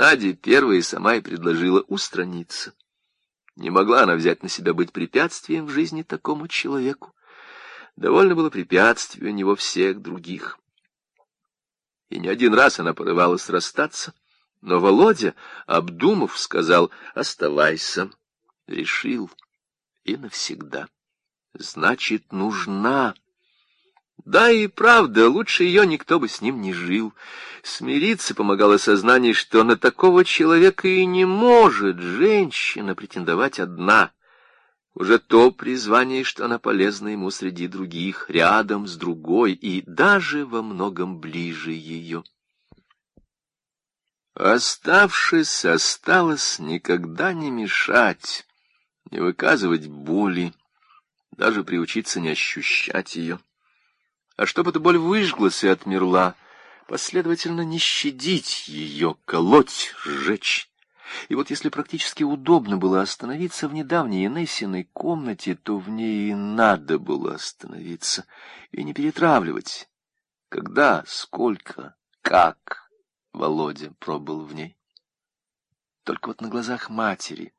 Надя первая сама и предложила устраниться. Не могла она взять на себя быть препятствием в жизни такому человеку. Довольно было препятствий у него всех других. И не один раз она порывалась расстаться, но Володя, обдумав, сказал: «Оставайся». Решил и навсегда. Значит, нужна. Да и правда, лучше ее никто бы с ним не жил. Смириться помогало сознание, что на такого человека и не может женщина претендовать одна. Уже то призвание, что она полезна ему среди других, рядом с другой и даже во многом ближе ее. Оставшись, осталось никогда не мешать, не выказывать боли, даже приучиться не ощущать ее. А чтобы эта боль выжглась и отмерла, последовательно не щадить ее, колоть, сжечь. И вот если практически удобно было остановиться в недавней Инессиной комнате, то в ней и надо было остановиться и не перетравливать. Когда, сколько, как Володя пробыл в ней. Только вот на глазах матери.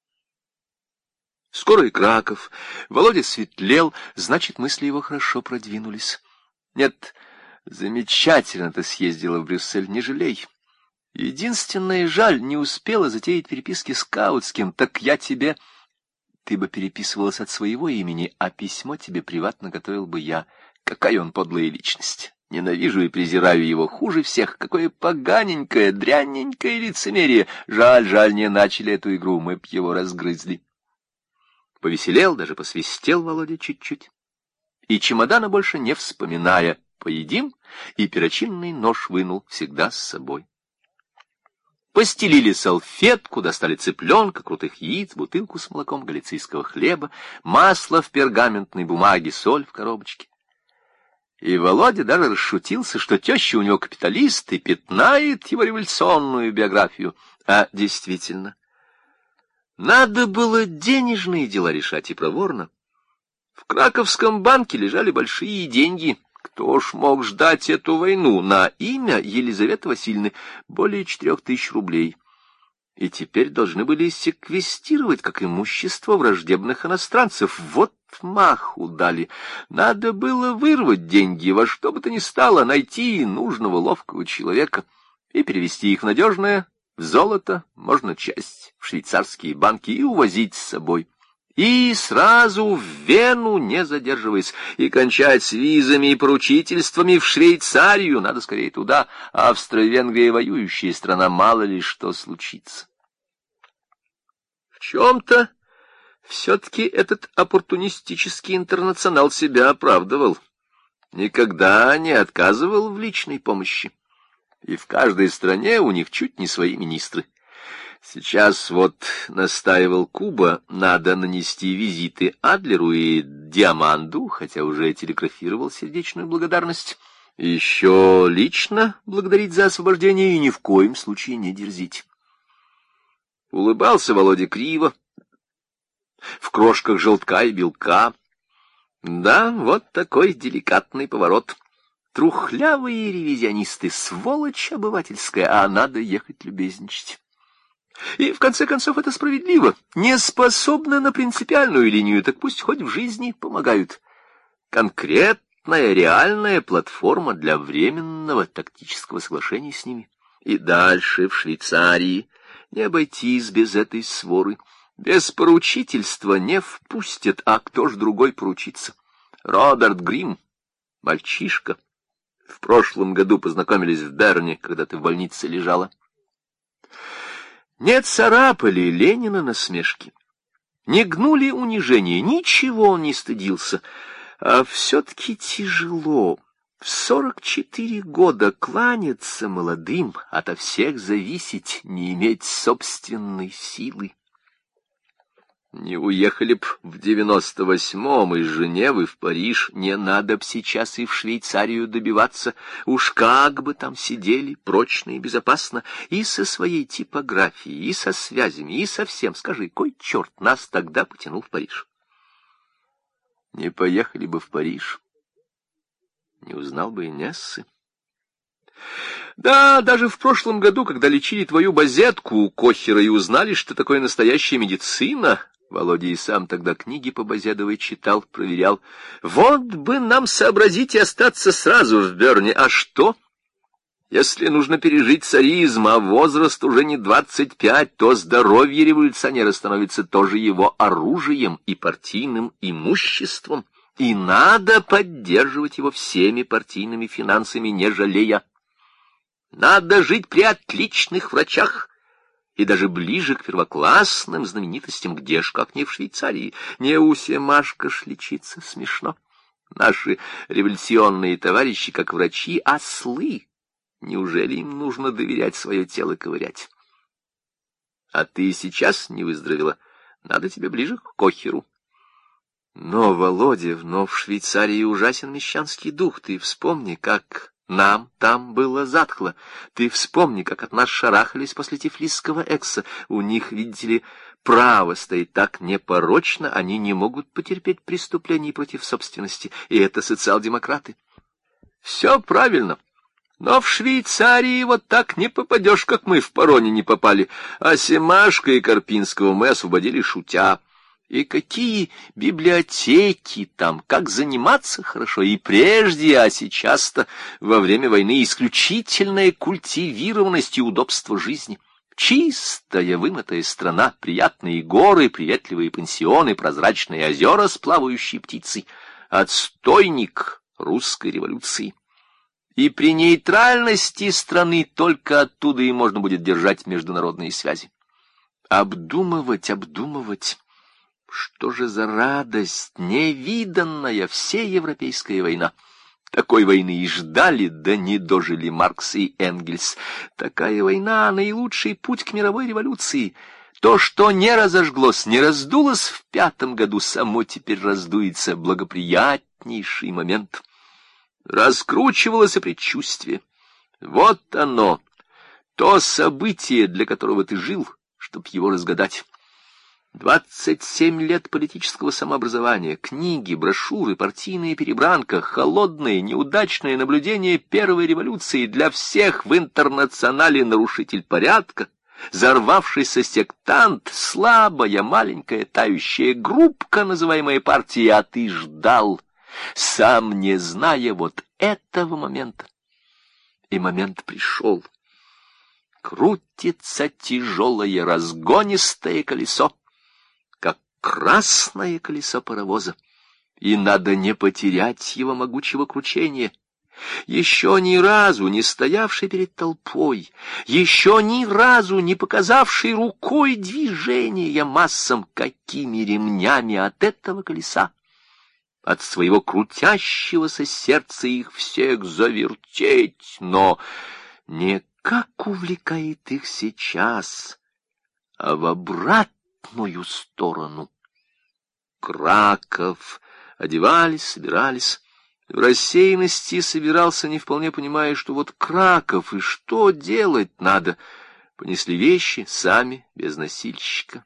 Скоро и Краков. Володя светлел, значит, мысли его хорошо продвинулись. Нет, замечательно ты съездила в Брюссель, не жалей. Единственное, жаль, не успела затеять переписки с Каутским, так я тебе... Ты бы переписывалась от своего имени, а письмо тебе приватно готовил бы я. Какая он подлая личность. Ненавижу и презираю его хуже всех. Какое поганенькое, дрянненькое лицемерие. Жаль, не начали эту игру, мы б его разгрызли. Повеселел, даже посвистел Володя чуть-чуть. И чемодана больше не вспоминая, поедим, и перочинный нож вынул всегда с собой. Постелили салфетку, достали цыпленка, крутых яиц, бутылку с молоком, галицийского хлеба, масло в пергаментной бумаге, соль в коробочке. И Володя даже расшутился, что теща у него капиталист и пятнает его революционную биографию. А действительно, надо было денежные дела решать и проворно. В Краковском банке лежали большие деньги. Кто ж мог ждать эту войну? На имя Елизаветы Васильевны более 4000 рублей. И теперь должны были секвестировать как имущество враждебных иностранцев. Вот маху дали. Надо было вырвать деньги, во что бы то ни стало, найти нужного ловкого человека и перевести их в надежное, в золото, можно часть, в швейцарские банки и увозить с собой. И сразу в Вену, не задерживаясь, и кончать с визами и поручительствами в Швейцарию, надо скорее туда, Австро-Венгрия воюющая страна, мало ли что случится. В чем-то все-таки этот оппортунистический интернационал себя оправдывал, никогда не отказывал в личной помощи, и в каждой стране у них чуть не свои министры. Сейчас вот, настаивал Куба, надо нанести визиты Адлеру и Диаманду, хотя уже телеграфировал сердечную благодарность. Еще лично благодарить за освобождение и ни в коем случае не дерзить. Улыбался Володя криво, в крошках желтка и белка. Да, вот такой деликатный поворот. Трухлявые ревизионисты, сволочь обывательская, а надо ехать любезничать. И, в конце концов, это справедливо. Не способны на принципиальную линию, так пусть хоть в жизни помогают. Конкретная, реальная платформа для временного тактического соглашения с ними. И дальше, в Швейцарии, не обойтись без этой своры. Без поручительства не впустят, а кто ж другой поручится? Роберт Грим, мальчишка. В прошлом году познакомились в Берне, когда ты в больнице лежала. Не царапали Ленина насмешки, не гнули унижения, ничего он не стыдился. А все-таки тяжело в 44 года кланяться молодым, ото всех зависеть, не иметь собственной силы. Не уехали б в 98-м из Женевы в Париж, не надо б сейчас и в Швейцарию добиваться. Уж как бы там сидели, прочно и безопасно, и со своей типографией, и со связями, и со всем. Скажи, кой черт нас тогда потянул в Париж? Не поехали бы в Париж, не узнал бы Инессы. Да, даже в прошлом году, когда лечили твою базетку у Кохера и узнали, что такое настоящая медицина, Володя и сам тогда книги по Базедовой читал, проверял. Вот бы нам сообразить и остаться сразу в Берне. А что? Если нужно пережить царизм, а возраст уже не 25, то здоровье революционера становится тоже его оружием и партийным имуществом. И надо поддерживать его всеми партийными финансами, не жалея. Надо жить при отличных врачах и даже ближе к первоклассным знаменитостям, где ж, как не в Швейцарии. Не у Семашко ж лечиться смешно. Наши революционные товарищи, как врачи, ослы. Неужели им нужно доверять свое тело ковырять? А ты сейчас не выздоровела. Надо тебе ближе к Кохеру. Но, Володя, в Швейцарии ужасен мещанский дух. Ты вспомни, как нам там было затхло. Ты вспомни, как от нас шарахались после тифлисского экса. У них, видите ли, право стоит так непорочно, они не могут потерпеть преступлений против собственности. И это социал-демократы. Все правильно. Но в Швейцарии вот так не попадешь, как мы в Пароне не попали. А Семашко и Карпинского мы освободили шутя. И какие библиотеки там, как заниматься хорошо и прежде, а сейчас-то во время войны исключительная культивированность и удобство жизни. Чистая, вымытая страна, приятные горы, приветливые пансионы, прозрачные озера с плавающей птицей. Отстойник русской революции. И при нейтральности страны только оттуда и можно будет держать международные связи. Обдумывать. Что же за радость, невиданная всеевропейская война. Такой войны и ждали, да не дожили Маркс и Энгельс. Такая война — наилучший путь к мировой революции. То, что не разожглось, не раздулось в 5-м году, само теперь раздуется. Благоприятнейший момент. Раскручивалось предчувствие. Вот оно, то событие, для которого ты жил, чтоб его разгадать. 27 лет политического самообразования, книги, брошюры, партийная перебранка, холодное, неудачное наблюдение первой революции, для всех в интернационале нарушитель порядка, взорвавшийся сектант, слабая, маленькая, тающая группка, называемая партией, а ты ждал, сам не зная вот этого момента. И момент пришел. Крутится тяжелое разгонистое колесо, как красное колесо паровоза, и надо не потерять его могучего кручения. Еще ни разу не стоявший перед толпой, еще ни разу не показавший рукой движения массам, какими ремнями от этого колеса, от своего крутящегося сердца их всех завертеть, но не как увлекает их сейчас, а в обратную сторону. Краков. Одевались, собирались. В рассеянности собирался, не вполне понимая, что вот Краков, и что делать надо. Понесли вещи сами, без носильщика.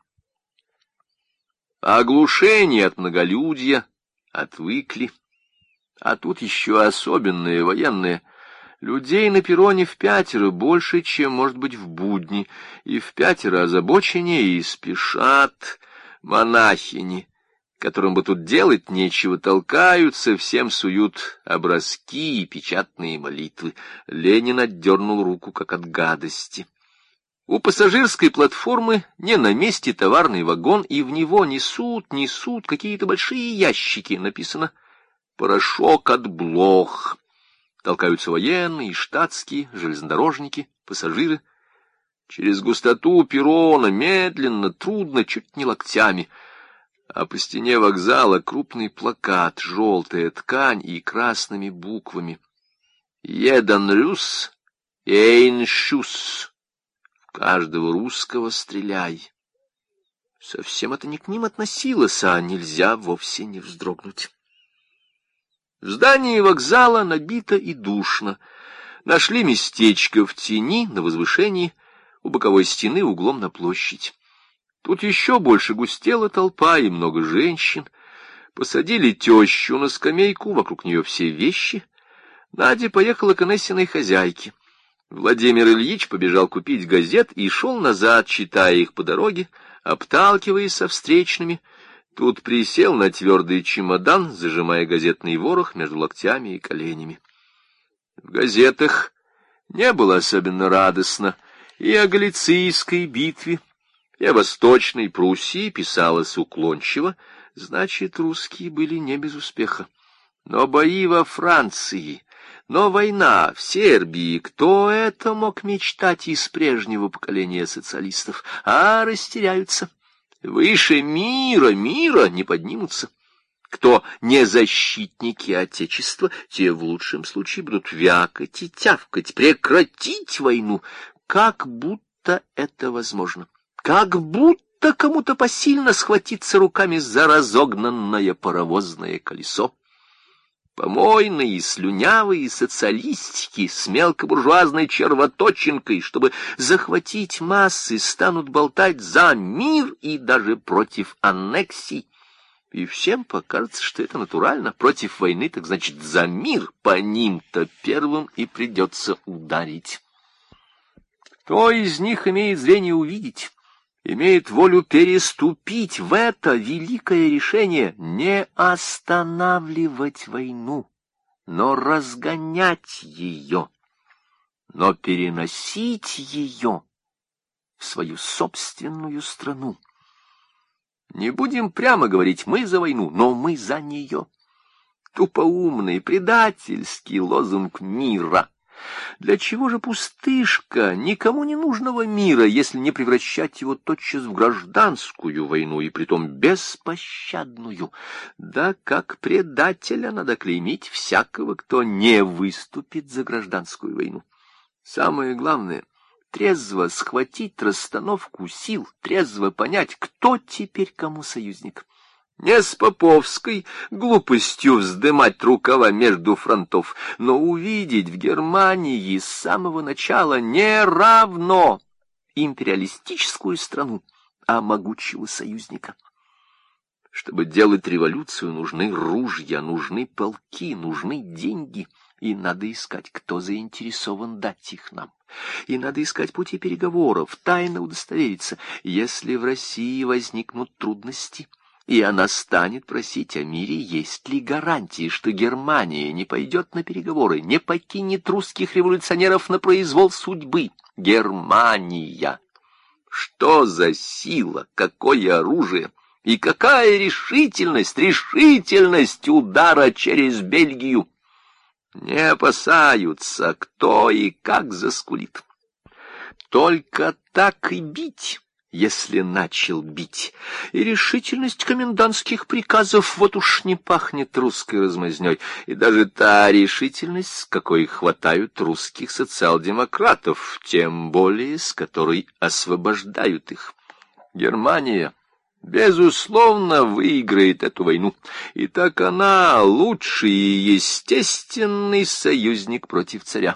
А оглушение от многолюдья отвыкли. А тут еще особенное военное. Людей на перроне в5 больше, чем, может быть, в будни, и в5 озабоченнее, и спешат. Монахини, которым бы тут делать нечего, толкаются, всем суют образки и печатные молитвы. Ленин отдернул руку, как от гадости. У пассажирской платформы не на месте товарный вагон, и в него несут какие-то большие ящики. Написано «Порошок от блох». Толкаются военные, штатские, железнодорожники, пассажиры. Через густоту перрона, медленно, трудно, чуть не локтями. А по стене вокзала крупный плакат, желтая ткань и красными буквами. «Едан рюс, эйн шюс». В каждого русского стреляй. Совсем это не к ним относилось, а нельзя вовсе не вздрогнуть. В здании вокзала набито и душно. Нашли местечко в тени, на возвышении, у боковой стены, углом на площадь. Тут еще больше густела толпа и много женщин. Посадили тещу на скамейку, вокруг нее все вещи. Надя поехала к Инессиной хозяйке. Владимир Ильич побежал купить газет и шел назад, читая их по дороге, обталкиваясь со встречными. Тут присел на твердый чемодан, зажимая газетный ворох между локтями и коленями. В газетах не было особенно радостно. И о Галицийской битве, и о Восточной Пруссии писалось уклончиво, значит, русские были не без успеха. Но бои во Франции, но война в Сербии, кто это мог мечтать из прежнего поколения социалистов? А растеряются. Выше мира не поднимутся. Кто не защитники Отечества, те в лучшем случае будут вякать и тявкать, прекратить войну. Как будто это возможно. Как будто кому-то посильно схватиться руками за разогнанное паровозное колесо. Помойные, слюнявые социалистики с мелкобуржуазной червоточинкой, чтобы захватить массы, станут болтать за мир и даже против аннексий. И всем покажется, что это натурально. Против войны, так значит, за мир. По ним-то первым и придется ударить. Кто из них имеет зрение увидеть, имеет волю переступить в это великое решение не останавливать войну, но разгонять ее, но переносить ее в свою собственную страну. Не будем прямо говорить «мы за войну», но мы за нее. Тупоумный, предательский лозунг мира. Для чего же пустышка никому не нужного мира, если не превращать его тотчас в гражданскую войну, и притом беспощадную? Да как предателя надо клеймить всякого, кто не выступит за гражданскую войну. Самое главное — трезво схватить расстановку сил, трезво понять, кто теперь кому союзник. Не с поповской глупостью вздымать рукава между фронтов, но увидеть в Германии с самого начала не равно империалистическую страну, а могучего союзника. Чтобы делать революцию, нужны ружья, нужны полки, нужны деньги, и надо искать, кто заинтересован дать их нам. И надо искать пути переговоров, тайно удостовериться, если в России возникнут трудности, и она станет просить о мире, есть ли гарантии, что Германия не пойдет на переговоры, не покинет русских революционеров на произвол судьбы. Германия! Что за сила, какое оружие и какая решительность, решительность удара через Бельгию! Не опасаются, кто и как заскулит. Только так и бить, если начал бить. И решительность комендантских приказов вот уж не пахнет русской размазнёй. И даже та решительность, с какой хватают русских социал-демократов, тем более с которой освобождают их. Германия безусловно выиграет эту войну, и так она лучший и естественный союзник против царя.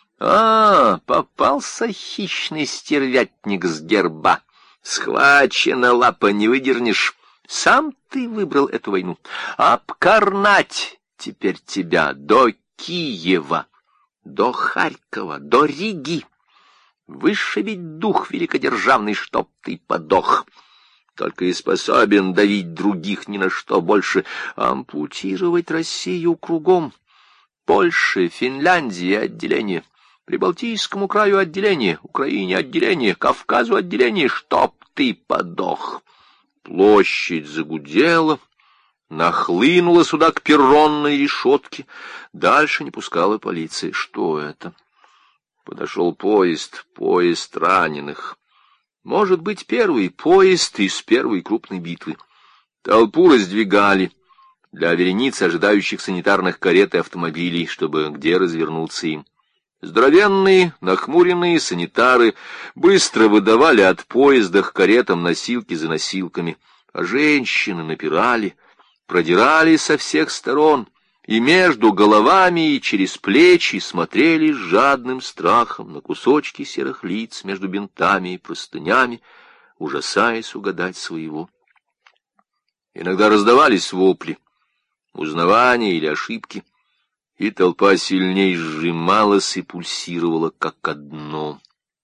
Попался хищный стервятник с герба. Схвачена лапа, не выдернешь. Сам ты выбрал эту войну. Обкорнать теперь тебя до Киева, до Харькова, до Риги. Вышибить дух великодержавный, чтоб ты подох. Только и способен давить других ни на что больше. Ампутировать Россию кругом. Польше, Финляндии отделение. Прибалтийскому краю отделение, Украине отделение, Кавказу отделение, чтоб ты подох. Площадь загудела, нахлынула сюда к перронной решетке. Дальше не пускала полиция. Что это? Подошел поезд раненых. Может быть, первый поезд из первой крупной битвы. Толпу раздвигали для вереницы ожидающих санитарных карет и автомобилей, чтобы где развернуться им. Здоровенные, нахмуренные санитары быстро выдавали от поезда к каретам носилки за носилками, а женщины напирали, продирали со всех сторон, и между головами и через плечи смотрели с жадным страхом на кусочки серых лиц между бинтами и простынями, ужасаясь угадать своего. Иногда раздавались вопли, узнавания или ошибки. и толпа сильней сжималась и пульсировала как одно.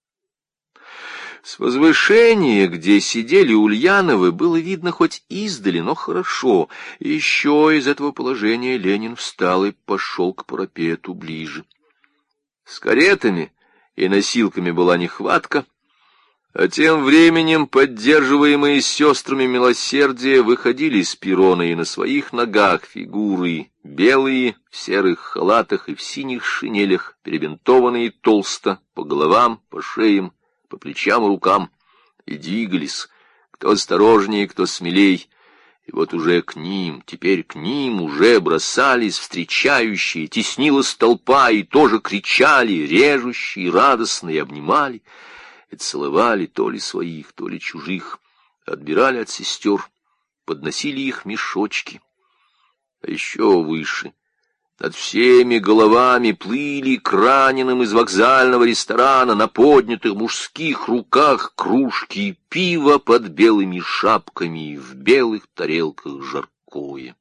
С возвышения, где сидели Ульяновы, было видно хоть издали, но хорошо. Еще из этого положения Ленин встал и пошел к парапету ближе. С каретами и носилками была нехватка, а тем временем, поддерживаемые сестрами милосердия, выходили с перрона и на своих ногах фигуры, белые, в серых халатах и в синих шинелях, перебинтованные толсто, по головам, по шеям, по плечам и рукам, и двигались, кто осторожнее, кто смелей. И вот уже к ним, теперь к ним уже бросались встречающие, теснилась толпа, и тоже кричали, режущие, радостные, обнимали и целовали то ли своих, то ли чужих, отбирали от сестер, подносили их мешочки. А еще выше, над всеми головами, плыли к раненым из вокзального ресторана на поднятых мужских руках кружки пива под белыми шапками и в белых тарелках жаркое.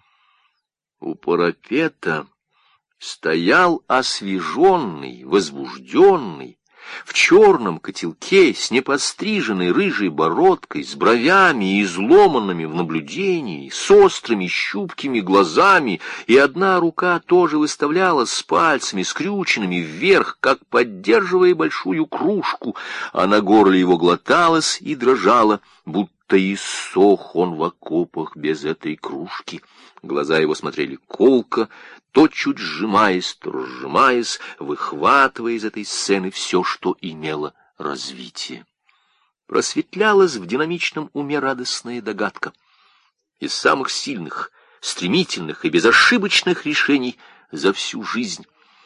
У парапета стоял освеженный, возбужденный, в черном котелке, с неподстриженной рыжей бородкой, с бровями, изломанными в наблюдении, с острыми щупкими глазами, и одна рука тоже выставлялась с пальцами, скрюченными вверх, как поддерживая большую кружку, а на горле его глоталась и дрожала, будто иссох он в окопах без этой кружки. Глаза его смотрели колко, то чуть сжимаясь, то разжимаясь, выхватывая из этой сцены все, что имело развитие. Просветлялась в динамичном уме радостная догадка. Из самых сильных, стремительных и безошибочных решений за всю жизнь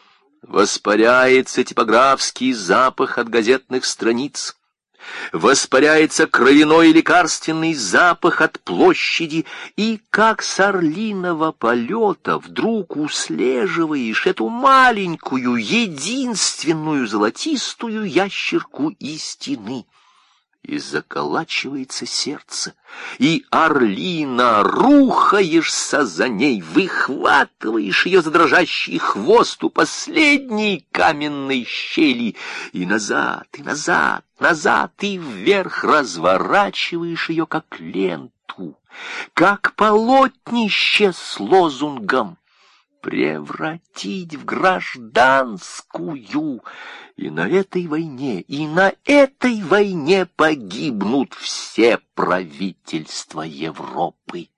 воспаряется типографский запах от газетных страниц, воспаряется кровяной и лекарственный запах от площади, и как с орлиного полета вдруг услеживаешь эту маленькую, единственную золотистую ящерку истины. И заколачивается сердце, и орлина, рухаешься за ней, выхватываешь ее за дрожащий хвост у последней каменной щели, и назад, и назад, назад, и вверх разворачиваешь ее, как ленту, как полотнище с лозунгом «Превратить в гражданскую». И на этой войне погибнут все правительства Европы.